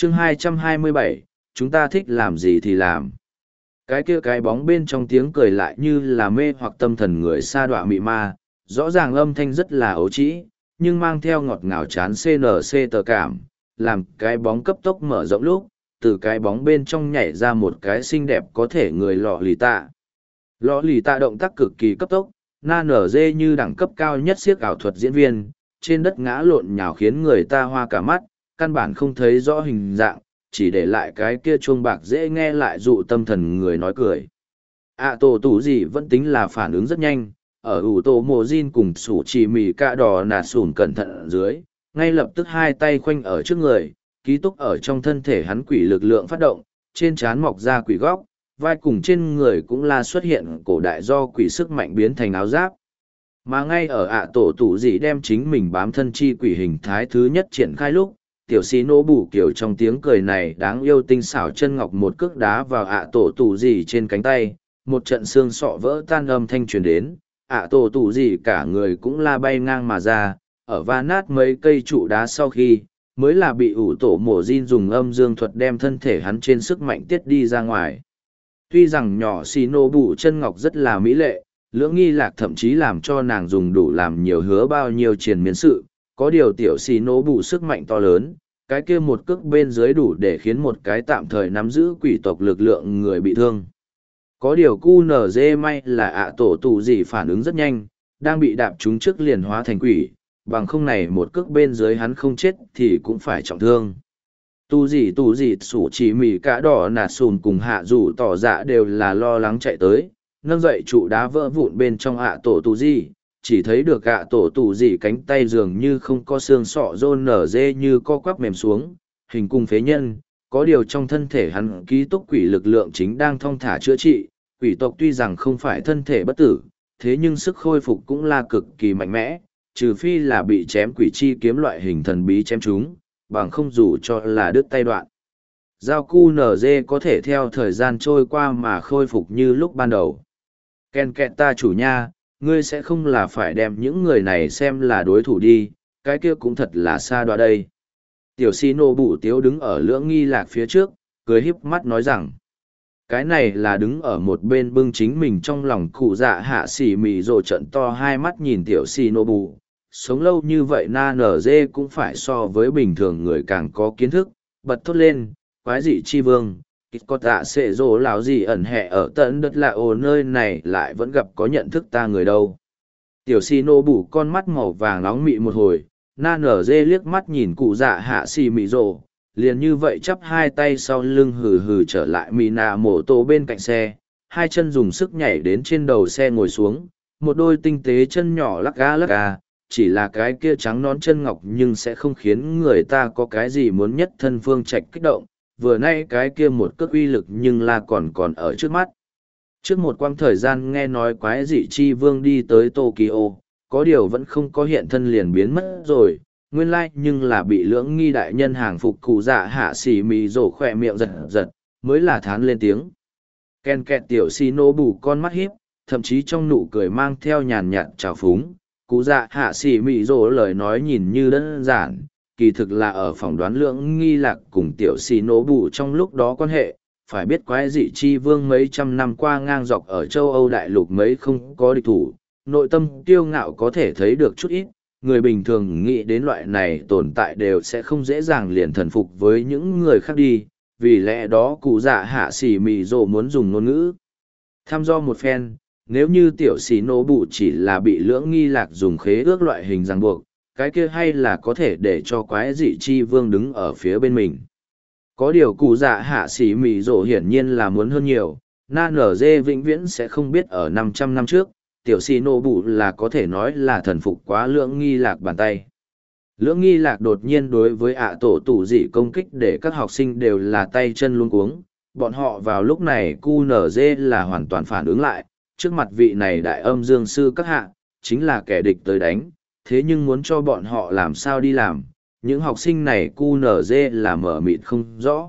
chương 227, chúng ta thích làm gì thì làm. Cái kia cái bóng bên trong tiếng cười lại như là mê hoặc tâm thần người sa đọa mị ma, rõ ràng âm thanh rất là ấu trĩ, nhưng mang theo ngọt ngào chán CNC tờ cảm, làm cái bóng cấp tốc mở rộng lúc, từ cái bóng bên trong nhảy ra một cái xinh đẹp có thể người lọ lì tạ. Lọ lì tạ động tác cực kỳ cấp tốc, na nở dê như đẳng cấp cao nhất siếc ảo thuật diễn viên, trên đất ngã lộn nhào khiến người ta hoa cả mắt, căn bản không thấy rõ hình dạng, chỉ để lại cái kia chuông bạc dễ nghe lại dụ tâm thần người nói cười. Tổ tủ gì vẫn tính là phản ứng rất nhanh, ở ủ tổ mồ Jin cùng sủ chỉ mì cạ đỏ nạt sủn cẩn thận ở dưới, ngay lập tức hai tay khoanh ở trước người, ký túc ở trong thân thể hắn quỷ lực lượng phát động, trên trán mọc ra quỷ góc, vai cùng trên người cũng là xuất hiện cổ đại do quỷ sức mạnh biến thành áo giáp. Mà ngay ở tổ tủ gì đem chính mình bám thân chi quỷ hình thái thứ nhất triển khai lúc, tiểu sĩ nô bù kiểu trong tiếng cười này đáng yêu tinh xảo chân ngọc một cước đá vào tổ tủ gì trên cánh tay, một trận xương sọ vỡ tan âm thanh truyền đến, tổ tủ gì cả người cũng la bay ngang mà ra, ở va nát mấy cây trụ đá sau khi, mới là bị ủ tổ mổ Jin dùng âm dương thuật đem thân thể hắn trên sức mạnh tiết đi ra ngoài. Tuy rằng nhỏ xì nô bù chân ngọc rất là mỹ lệ, lưỡng nghi lạc thậm chí làm cho nàng dùng đủ làm nhiều hứa bao nhiêu triền miên sự, có điều tiểu xì nô bù sức mạnh to lớn, cái kia một cước bên dưới đủ để khiến một cái tạm thời nắm giữ quỷ tộc lực lượng người bị thương. Có điều QNZ may là tổ tù gì phản ứng rất nhanh, đang bị đạp trúng trước liền hóa thành quỷ, bằng không này một cước bên dưới hắn không chết thì cũng phải trọng thương. Tu gì sủ chỉ mì cả đỏ nạt sùn cùng hạ rủ tỏ dạ đều là lo lắng chạy tới, nâng dậy trụ đá vỡ vụn bên trong tổ tù gì, chỉ thấy được tổ tù gì cánh tay dường như không có xương sọ rôn nở dê như co quắp mềm xuống, hình cung phế nhân, có điều trong thân thể hắn ký túc quỷ lực lượng chính đang thong thả chữa trị, quỷ tộc tuy rằng không phải thân thể bất tử, thế nhưng sức khôi phục cũng là cực kỳ mạnh mẽ, trừ phi là bị chém quỷ chi kiếm loại hình thần bí chém chúng, bằng không dù cho là đứt tay đoạn. Giao QNZ có thể theo thời gian trôi qua mà khôi phục như lúc ban đầu. Ken kẹt ta chủ nha, ngươi sẽ không là phải đem những người này xem là đối thủ đi, cái kia cũng thật là xa đoạ đây. Tiểu si nô bụ tiếu đứng ở lưỡng nghi lạc phía trước, cười híp mắt nói rằng, cái này là đứng ở một bên bưng chính mình trong lòng cụ dạ hạ xỉ mì rồ trận to hai mắt nhìn tiểu si nô bụ. Sống lâu như vậy na nở dê cũng phải so với bình thường người càng có kiến thức, bật thốt lên, quái dị chi vương, ít có tạ xệ rồ lào gì ẩn hẹ ở tận đất lạ ồ nơi này lại vẫn gặp có nhận thức ta người đâu. Tiểu si nô bủ con mắt màu vàng nóng mị một hồi, na nở dê liếc mắt nhìn cụ dạ hạ xì mị rồ, liền như vậy chắp hai tay sau lưng hừ hừ trở lại mì nà mổ tô bên cạnh xe, hai chân dùng sức nhảy đến trên đầu xe ngồi xuống, một đôi tinh tế chân nhỏ lắc ga, chỉ là cái kia trắng nón chân ngọc nhưng sẽ không khiến người ta có cái gì muốn nhất thân phương trạch kích động, vừa nay cái kia một cước uy lực nhưng là còn ở trước mắt. Trước một quãng thời gian nghe nói quái dị chi vương đi tới Tokyo, có điều vẫn không có hiện thân liền biến mất rồi, nguyên lai nhưng là bị lưỡng nghi đại nhân hàng phục cụ dạ hạ xỉ mì rổ khỏe miệng giật, mới là thán lên tiếng. Ken kẹt tiểu si nô bù con mắt hiếp, thậm chí trong nụ cười mang theo nhàn nhạt trào phúng. Cụ dạ hạ xỉ mị rồ lời nói nhìn như đơn giản, kỳ thực là ở phỏng đoán lưỡng nghi lạc cùng tiểu xì nổ bù trong lúc đó quan hệ, phải biết quái dị chi vương mấy trăm năm qua ngang dọc ở châu Âu đại lục mấy không có địch thủ, nội tâm kiêu ngạo có thể thấy được chút ít, người bình thường nghĩ đến loại này tồn tại đều sẽ không dễ dàng liền thần phục với những người khác đi, vì lẽ đó cụ dạ hạ xỉ mị rồ muốn dùng ngôn ngữ thăm dò một phen. Nếu như tiểu sĩ nô bụ chỉ là bị lưỡng nghi lạc dùng khế ước loại hình ràng buộc, cái kia hay là có thể để cho quái dị chi vương đứng ở phía bên mình. Có điều cụ dạ hạ sĩ mì rổ hiển nhiên là muốn hơn nhiều, na nở dê vĩnh viễn sẽ không biết ở 500 năm trước, tiểu sĩ nô bụ là có thể nói là thần phục quá lưỡng nghi lạc bàn tay. Lưỡng nghi lạc đột nhiên đối với tổ tủ dị công kích để các học sinh đều là tay chân luống cuống, bọn họ vào lúc này QNZ là hoàn toàn phản ứng lại. Trước mặt vị này đại âm dương sư các hạ, chính là kẻ địch tới đánh, thế nhưng muốn cho bọn họ làm sao đi làm, những học sinh này QNZ là mở mịt không rõ.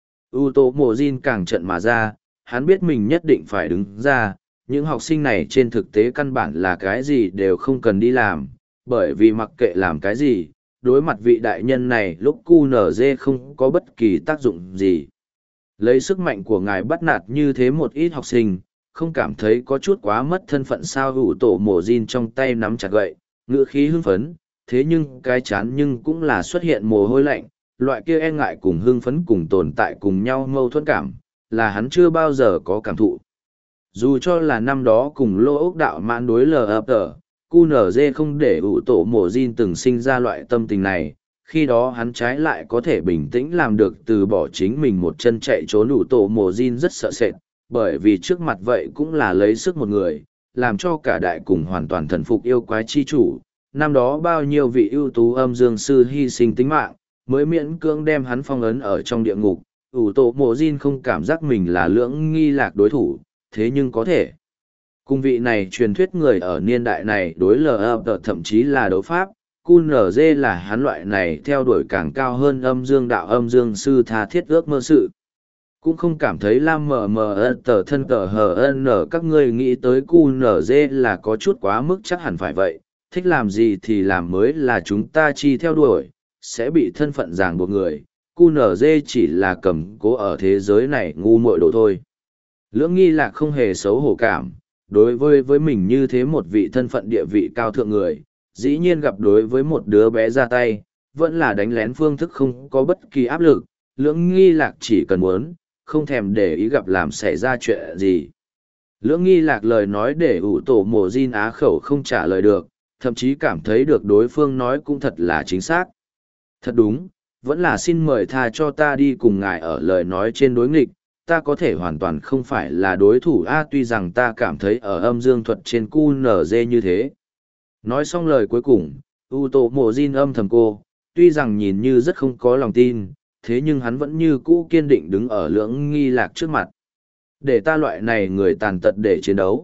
Tô Mộ Jin càng trận mà ra, hắn biết mình nhất định phải đứng ra, những học sinh này trên thực tế căn bản là cái gì đều không cần đi làm, bởi vì mặc kệ làm cái gì, đối mặt vị đại nhân này lúc QNZ không có bất kỳ tác dụng gì. Lấy sức mạnh của ngài bắt nạt như thế một ít học sinh, không cảm thấy có chút quá mất thân phận sao? Ủ tổ mổ Jin trong tay nắm chặt gậy, ngữ khí hưng phấn, thế nhưng cái chán nhưng cũng là xuất hiện mồ hôi lạnh, loại kia e ngại cùng hưng phấn cùng tồn tại cùng nhau mâu thuẫn cảm, là hắn chưa bao giờ có cảm thụ. Dù cho là năm đó cùng Lô Ốc Đạo Mãn đối LFG, QNZ không để ủ tổ mổ Jin từng sinh ra loại tâm tình này, khi đó hắn trái lại có thể bình tĩnh làm được từ bỏ chính mình một chân chạy trốn. Ủ tổ mổ Jin rất sợ sệt, bởi vì trước mặt vậy cũng là lấy sức một người, làm cho cả đại cùng hoàn toàn thần phục yêu quái chi chủ. Năm đó bao nhiêu vị ưu tú âm dương sư hy sinh tính mạng, mới miễn cưỡng đem hắn phong ấn ở trong địa ngục. Ủ tổ mổ Jin không cảm giác mình là Lưỡng Nghi Lạc đối thủ, thế nhưng có thể cùng vị này truyền thuyết người ở niên đại này đối LFG thậm chí là đấu pháp. QNZ là hắn loại này theo đuổi càng cao hơn âm dương đạo âm dương sư tha thiết ước mơ sự. Cũng không cảm thấy lam mờ tờ thân tờ hn các ngươi nghĩ tới QNZ là có chút quá mức, chắc hẳn phải vậy, thích làm gì thì làm mới là chúng ta chi theo đuổi, sẽ bị thân phận ràng buộc người. QNZ chỉ là cầm cố ở thế giới này ngu muội độ thôi. Lưỡng Nghi Lạc không hề xấu hổ cảm, đối với mình như thế một vị thân phận địa vị cao thượng người, dĩ nhiên gặp đối với một đứa bé ra tay, vẫn là đánh lén phương thức không có bất kỳ áp lực. Lưỡng Nghi Lạc chỉ cần muốn, không thèm để ý gặp làm xảy ra chuyện gì. Lưỡng Nghi Lạc lời nói để ủ tổ mổ Jin á khẩu không trả lời được, thậm chí cảm thấy được đối phương nói cũng thật là chính xác. Thật đúng, vẫn là xin mời tha cho ta đi cùng ngài ở lời nói trên đối nghịch, ta có thể hoàn toàn không phải là đối thủ tuy rằng ta cảm thấy ở âm dương thuật trên QNZ như thế. Nói xong lời cuối cùng, ủ tổ mổ Jin âm thầm cô, tuy rằng nhìn như rất không có lòng tin, thế nhưng hắn vẫn như cũ kiên định đứng ở Lưỡng Nghi Lạc trước mặt. Để ta loại này người tàn tật để chiến đấu,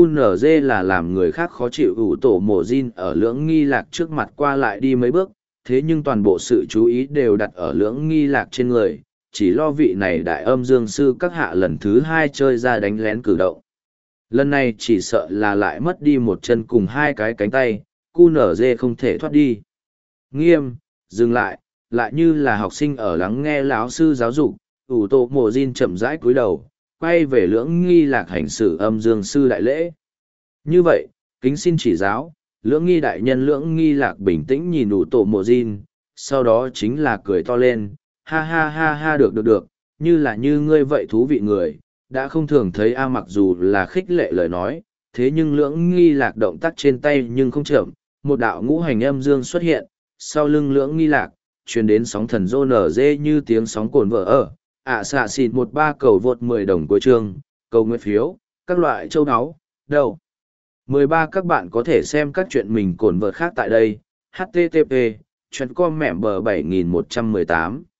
QNZ là làm người khác khó chịu. Ủ tổ mổ Jin ở Lưỡng Nghi Lạc trước mặt qua lại đi mấy bước, thế nhưng toàn bộ sự chú ý đều đặt ở Lưỡng Nghi Lạc trên người, chỉ lo vị này đại âm dương sư các hạ lần thứ hai chơi ra đánh lén cử động. Lần này chỉ sợ là lại mất đi một chân cùng hai cái cánh tay, QNZ không thể thoát đi. Nghiêm, dừng lại, lại như là học sinh ở lắng nghe lão sư giáo dục. Ủ tổ mổ Jin chậm rãi cúi đầu, quay về Lưỡng Nghi Lạc hành xử âm dương sư đại lễ. Như vậy, kính xin chỉ giáo. Lưỡng Nghi đại nhân. Lưỡng Nghi Lạc bình tĩnh nhìn ủ tổ mổ Jin, sau đó chính là cười to lên, ha ha ha ha, được, như là như ngươi vậy thú vị người, đã không thường thấy mặc dù là khích lệ lời nói, thế nhưng Lưỡng Nghi Lạc động tác trên tay nhưng không chậm, một đạo ngũ hành âm dương xuất hiện, sau lưng Lưỡng Nghi Lạc, truyền đến sóng thần rô nở dê như tiếng sóng cồn vỡ ở. Xạ xịt 13 cầu vượt 10 đồng cuối chương, cầu nguyện phiếu, các loại châu áo, đâu. 13 các bạn có thể xem các chuyện mình cồn vợt khác tại đây. http://com mẻm bờ 7118